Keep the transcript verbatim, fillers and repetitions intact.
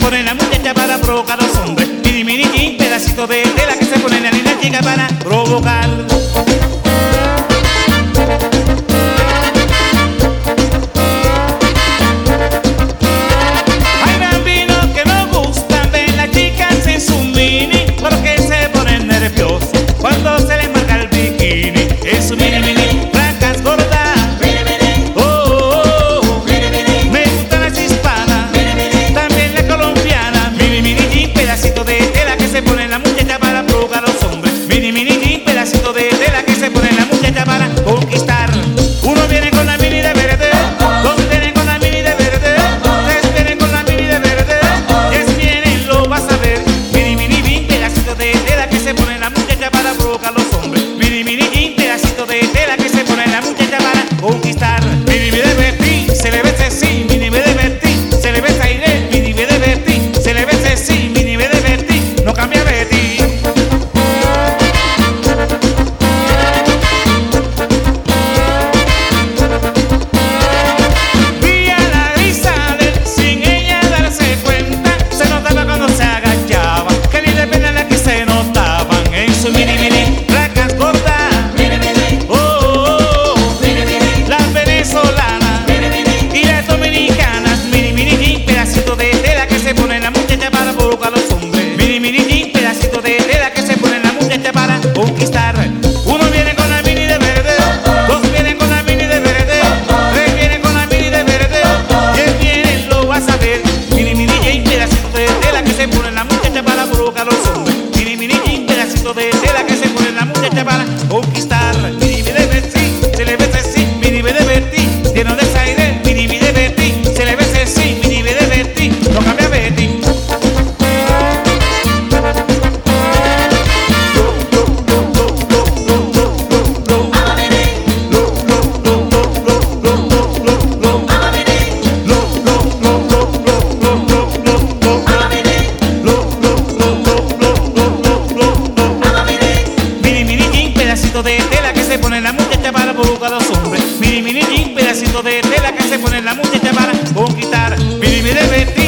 pone la muchacha para provocar a los hombres. Mini, mini, jean, pedacito de tela que se pone la linda chica para provocar. Hay bambinos que no gustan de las chicas en su mini, porque se ponen nerviosos cuando se les marca el bikini. En su mini, mini, blancas gordas. Se pone la muchacha para provocar a los hombres. Mini, mini, jean, pedacito de tela que se pone la muchacha para conquistar. Uno viene con la mini de verde, dos vienen con la mini de verde, tres vienen con la mini de verde, diez vienen, lo vas a ver. Mini, mini, jean, pedacito de tela que se pone la muchacha para provocar a los hombres. Mini, mini, jean, pedacito de tela que se pone la muchacha para conquistar. Mini, me divertí, se le ve sí, mini, me divertí, se le ve aire, mini, me divertí, se le ve sí, mini, me divertí. No cambia de ti. Vi a la risa de él sin ella darse cuenta. Se notaba cuando se agachaba, que ni de pena la que se notaban en su mini mini placas gordas. Oh, oh, oh. Las venezolanas y las dominicanas. Mini mini jean, pedacito de tela que se pone la muchacha para provocar a los hombres. Mini mini jean, pedacito de tela que se pone la muchacha para conquistar. Uno viene con la mini de verde, dos vienen con la mini de verde, tres vienen con la mini de verde, diez vienen, lo vas a ver. Mini mini jean, pedacito de tela que se pone la muchacha para provocar a los hombres. Mini mini jean, pedacito de tela que se pone la muchacha para conquistar. Mini me divertí, se le ve sí, mini me divertí, lleno de aire, mini me divertí, se le ve sí, mini me divertí, no cambia de ti. De tela que se pone la muchacha para provocar a los hombres. Mini, mini, jean, pedacito de tela que se pone la muchacha para conquistar. Mini, mini,